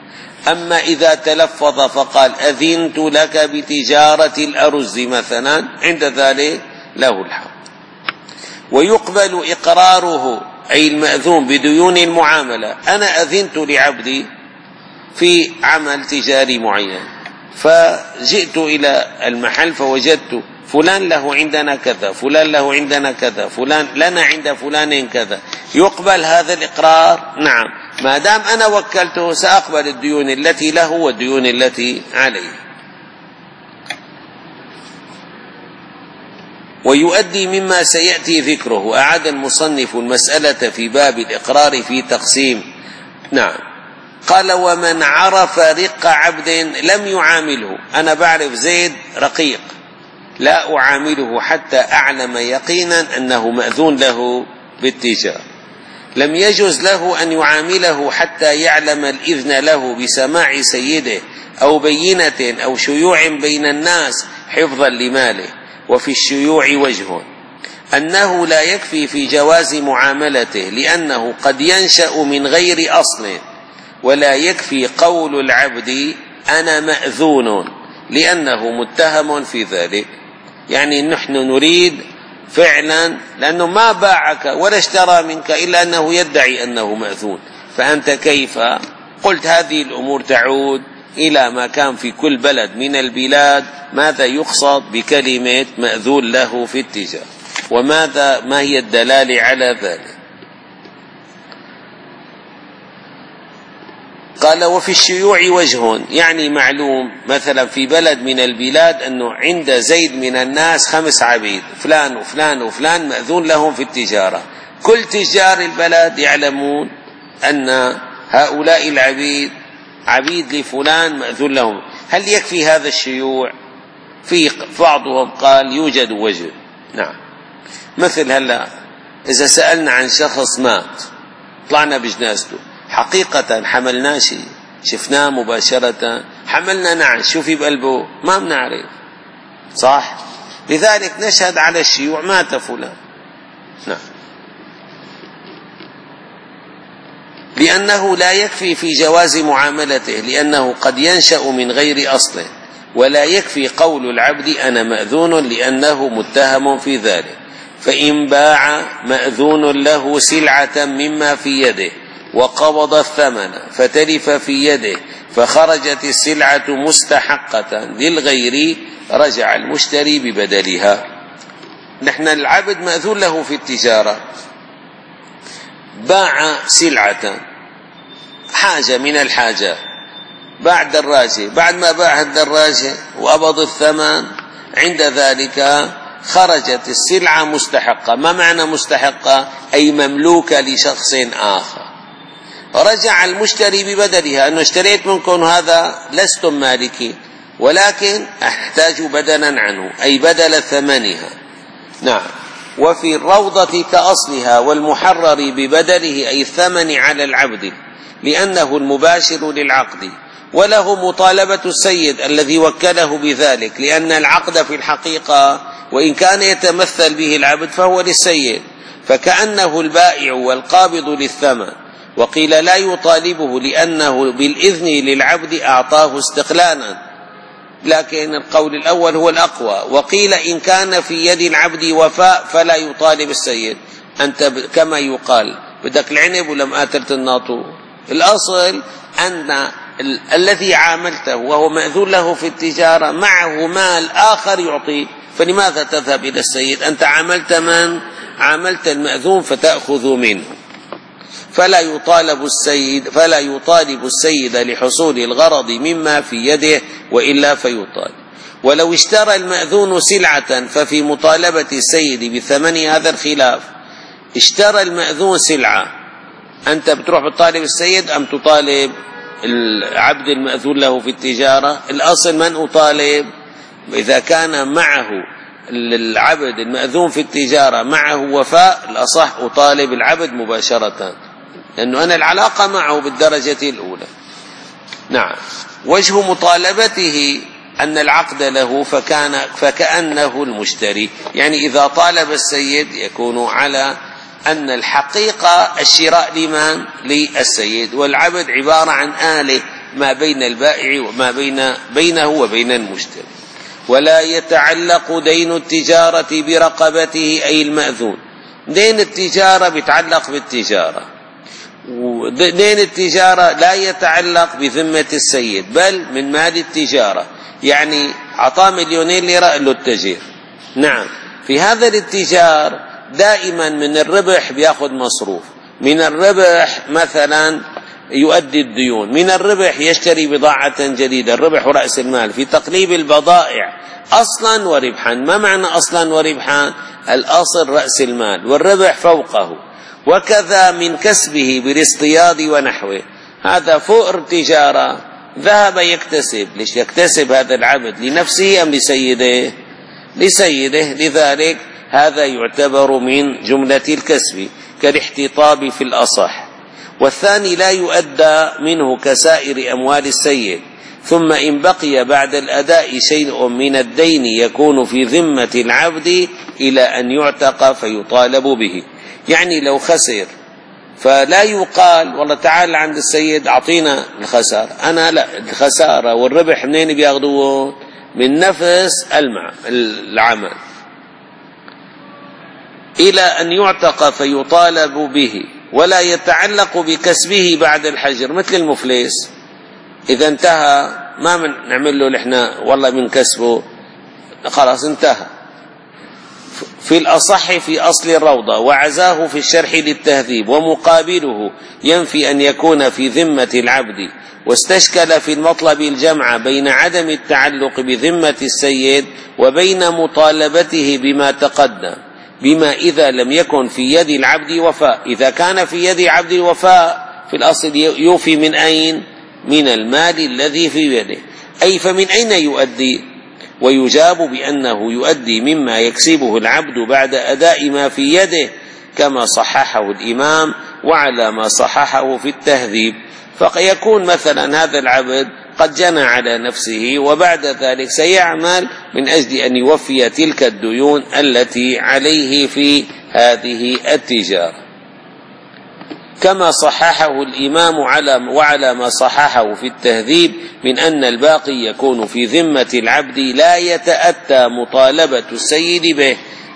أما إذا تلفظ فقال أذنت لك بتجارة الأرز مثلا، عند ذلك له الحق. ويقبل إقراره أي المأذون بديون المعاملة. أنا أذنت لعبدي في عمل تجاري معين، فجئت إلى المحل فوجدت فلان له عندنا كذا، فلان له عندنا كذا، فلان لنا عند فلان كذا، يقبل هذا الإقرار؟ نعم، ما دام أنا وكلته سأقبل الديون التي له والديون التي عليه. ويؤدي مما سيأتي ذكره. أعاد المصنف المسألة في باب الإقرار في تقسيم. نعم، قال ومن عرف رق عبد لم يعامله. أنا بعرف زيد رقيق، لا أعامله حتى أعلم يقينا أنه مأذون له بالتجارة. لم يجوز له أن يعامله حتى يعلم الإذن له بسماع سيده أو بينة أو شيوع بين الناس حفظا لماله. وفي الشيوع وجه أنه لا يكفي في جواز معاملته، لأنه قد ينشأ من غير أصل، ولا يكفي قول العبد أنا مأذون لأنه متهم في ذلك. يعني نحن نريد فعلا، لأنه ما باعك ولا اشترى منك إلا أنه يدعي أنه مأذون، فأنت كيف؟ قلت هذه الأمور تعود إلى ما كان في كل بلد من البلاد ماذا يقصد بكلمة مأذون له في التجارة، وماذا ما هي الدلالة على ذلك. قال وفي الشيوع وجه، يعني معلوم مثلا في بلد من البلاد أنه عند زيد من الناس خمس عبيد، فلان وفلان وفلان مأذون لهم في التجارة، كل تجار البلد يعلمون أن هؤلاء العبيد عبيد لفلان مأذون لهم. هل يكفي هذا الشيوع؟ في بعضهم قال يوجد وجه. نعم، مثل هلا إذا سألنا عن شخص مات طلعنا بجنازته، حقيقة حملناه شيء، شفناه مباشرة، حملنا نعش، شو في بقلبه ما بنعرف، صح؟ لذلك نشهد على الشيوع مات فلان. نعم، لأنه لا يكفي في جواز معاملته، لأنه قد ينشأ من غير أصل، ولا يكفي قول العبد أنا مأذون لأنه متهم في ذلك. فإن باع مأذون له سلعة مما في يده وقبض الثمن فتلف في يده فخرجت السلعة مستحقة للغير، رجع المشتري ببدلها. نحن العبد مأذون له في التجارة، باع سلعة حاجة من الحاجات، باع دراجة، بعد ما باع الدراجة وقبض الثمن عند ذلك خرجت السلعة مستحقة. ما معنى مستحقة؟ أي مملوكة لشخص آخر. رجع المشتري ببدلها، أنه اشتريت منكم هذا لستم مالكين، ولكن أحتاج بدلا عنه، أي بدل ثمنها. نعم، وفي الروضة كأصلها والمحرر ببدله أي الثمن على العبد، لأنه المباشر للعقد، وله مطالبة السيد الذي وكله بذلك، لأن العقد في الحقيقة وإن كان يتمثل به العبد فهو للسيد، فكأنه البائع والقابض للثمن. وقيل لا يطالبه لأنه بالإذن للعبد أعطاه استقلالا، لكن القول الأول هو الأقوى. وقيل إن كان في يد العبد وفاء فلا يطالب السيد. أنت كما يقال بدك العنب ولم آتلت الناطور. الأصل أن ال- الذي عاملته وهو مأذون له في التجارة معه مال آخر يعطيه، فلماذا تذهب إلى السيد؟ أنت عاملت من؟ عاملت المأذون فتأخذ منه. فلا يطالب السيد فلا يطالب السيد لحصول الغرض مما في يده، وإلا فيطالب. ولو اشترى المأذون سلعة ففي مطالبة السيد بثمن هذا الخلاف. اشترى المأذون سلعة، أنت بتروح بتطالب السيد أم تطالب العبد المأذون له في التجارة؟ الأصل من أطالب؟ إذا كان معه العبد المأذون في التجارة معه وفاء، الأصح أطالب العبد مباشرة، لأنه أنا العلاقة معه بالدرجة الأولى. نعم، وجه مطالبته أن العقد له فكان فكأنه المشتري، يعني إذا طالب السيد يكون على أن الحقيقة الشراء لمن؟ للسيد، والعبد عبارة عن آلة ما بين البائع وما بين بينه وبين المشتري. ولا يتعلق دين التجارة برقبته أي المأذون. دين التجارة بيتعلق بالتجارة، ودين التجارة لا يتعلق بذمة السيد بل من مال التجارة، يعني أعطاه مليونين ليرة له التجير. نعم، في هذا الاتجار دائما من الربح بياخذ مصروف، من الربح مثلا يؤدي الديون، من الربح يشتري بضاعة جديدة. الربح رأس المال في تقليب البضائع أصلا وربحا. ما معنى أصلا وربحا؟ الأصل رأس المال والربح فوقه. وكذا من كسبه بالاصطياد ونحوه، هذا فوق التجارة، ذهب يكتسب. ليش يكتسب هذا العبد؟ لنفسه أم لسيده؟ لسيده. لذلك هذا يعتبر من جملة الكسب كالاحتطاب في الأصح. والثاني لا يؤدى منه كسائر أموال السيد. ثم إن بقي بعد الأداء شيء من الدين يكون في ذمة العبد إلى أن يعتق فيطالب به. يعني لو خسر فلا يقال والله تعال عند السيد أعطينا الخسارة. أنا لا، الخسارة والربح منين بياخذوه؟ من نفس العمل، إلى أن يعتق فيطالب به. ولا يتعلق بكسبه بعد الحجر، مثل المفلس إذا انتهى ما من نعمل له نحن والله من كسبه، خلاص انتهى. في الأصح في أصل الروضة وعزاه في الشرح للتهذيب، ومقابله ينفي أن يكون في ذمة العبد. واستشكل في المطلب الجمع بين عدم التعلق بذمة السيد وبين مطالبته بما تقدم، بما إذا لم يكن في يد العبد وفاء. إذا كان في يد عبد الوفاء في الأصل يوفي من أين؟ من المال الذي في يده. أي فمن أين يؤدي؟ ويجاب بأنه يؤدي مما يكسبه العبد بعد أداء ما في يده، كما صححه الإمام وعلى ما صححه في التهذيب. فيكون مثلا هذا العبد قد جنى على نفسه وبعد ذلك سيعمل من أجل أن يوفي تلك الديون التي عليه في هذه التجارة، كما صححه الإمام وعلى ما صححه في التهذيب من أن الباقي يكون في ذمة العبد لا يتأتى مطالبة السيد به.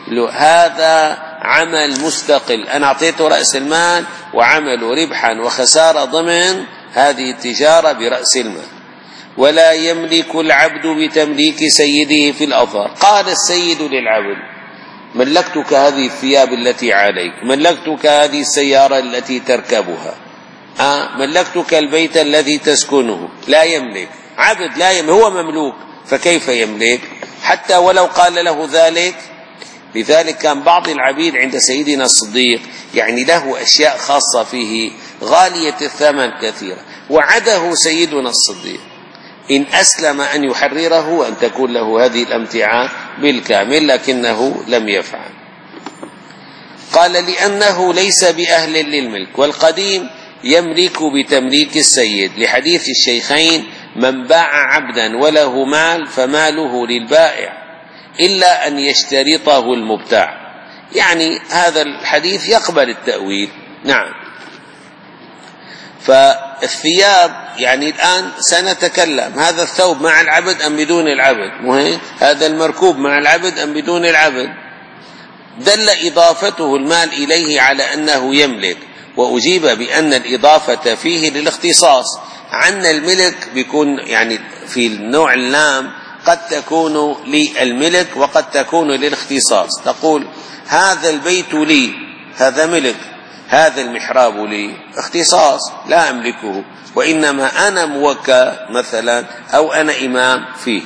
هذا عمل مستقل، أنا أعطيته رأس المال وعمل ربحا وخسارة ضمن هذه التجارة برأس المال. ولا يملك العبد بتمليك سيده في الأظهر. قال السيد للعبد: ملكتك هذه الثياب التي عليك، ملكتك هذه السيارة التي تركبها، آه ملكتك البيت الذي تسكنه. لا يملك، عبد لا يملك، هو مملوك، فكيف يملك حتى ولو قال له ذلك؟ لذلك كان بعض العبيد عند سيدنا الصديق يعني له أشياء خاصة فيه غالية الثمن كثيرة، وعده سيدنا الصديق إن أسلم أن يحرره وأن تكون له هذه الأمتعة بالكامل، لكنه لم يفعل. قال: لأنه ليس بأهل للملك. والقديم يملك بتمليك السيد، لحديث الشيخين: من باع عبدا وله مال فماله للبائع إلا أن يشترطه المبتاع. يعني هذا الحديث يقبل التأويل. نعم. فالثياب يعني الآن سنتكلم، هذا الثوب مع العبد أم بدون العبد؟ مهم. هذا المركوب مع العبد أم بدون العبد؟ دل إضافته المال إليه على أنه يملك، وأجيب بأن الإضافة فيه للاختصاص. عن الملك بيكون يعني في النوع اللام قد تكون للملك وقد تكون للاختصاص. تقول: هذا البيت لي، هذا ملك. هذا المحراب لي، اختصاص لا أملكه، وإنما أنا موكل مثلا أو أنا إمام فيه.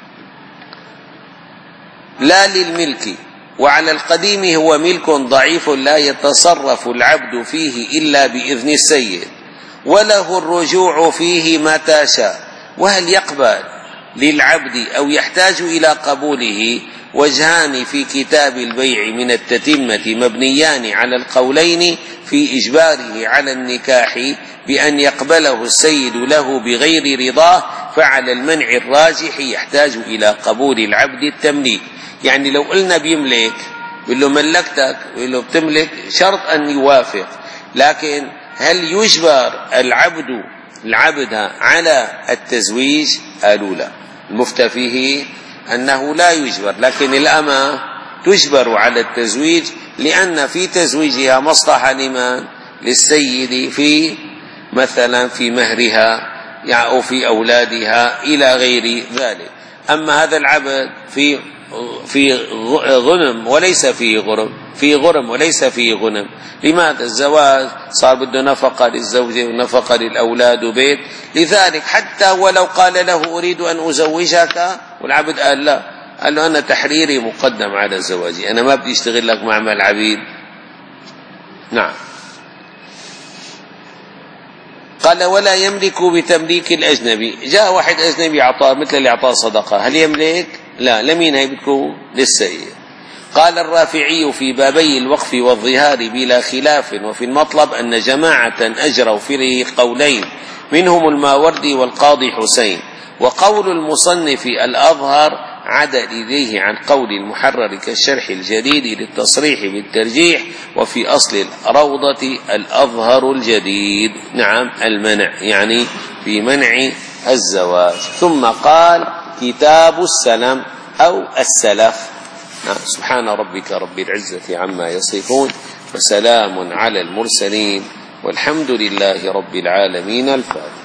لا للملك. وعلى القديم هو ملك ضعيف لا يتصرف العبد فيه إلا بإذن السيد، وله الرجوع فيه متى شاء. وهل يقبل للعبد أو يحتاج إلى قبوله؟ وجهان في كتاب البيع من التتمة مبنيان على القولين في إجباره على النكاح بأن يقبله السيد له بغير رضاه، فعلى المنع الراجح يحتاج إلى قبول العبد التمليك. يعني لو قلنا بيملك، بيقول له ملكتك، بيقول له بتملك، شرط أن يوافق. لكن هل يجبر العبد العبد على التزويج؟ قالوا لا، المفتى فيه أنه لا يجبر، لكن الأمة تجبر على التزويج، لأن في تزويجها مصلحة لمن؟ للسيد، في مثلا في مهرها أو في أولادها إلى غير ذلك. أما هذا العبد في في غنم وليس فيه غرم، في غرم وليس فيه غنم. لماذا؟ الزواج صار بده نفقة للزوجة ونفقة للأولاد وبيت، لذلك حتى ولو قال له أريد أن أزوجك والعبد قال لا، قال له أنا تحريري مقدم على زواجي، أنا ما بدي أشتغل لك معمل عبيد. نعم. قال ولا يملك بتمليك الأجنبي. جاء واحد أجنبي أعطاه مثل اللي أعطاه صدقة، هل يملك؟ لا. لمين هيبكوا؟ للسيد. قال الرافعي في بابي الوقف والظهار بلا خلاف وفي المطلب أن جماعة أجروا فيه قولين، منهم الماوردي والقاضي حسين، وقول المصنف الأظهر عدا إليه عن قول المحرر كالشرح الجديد للتصريح بالترجيح، وفي أصل الروضة الأظهر الجديد. نعم، المنع، يعني في منع الزواج. ثم قال كتاب السلم أو السلف. نعم. سبحان ربك رب العزة عما يصفون، وسلام على المرسلين، والحمد لله رب العالمين. الفاتحة.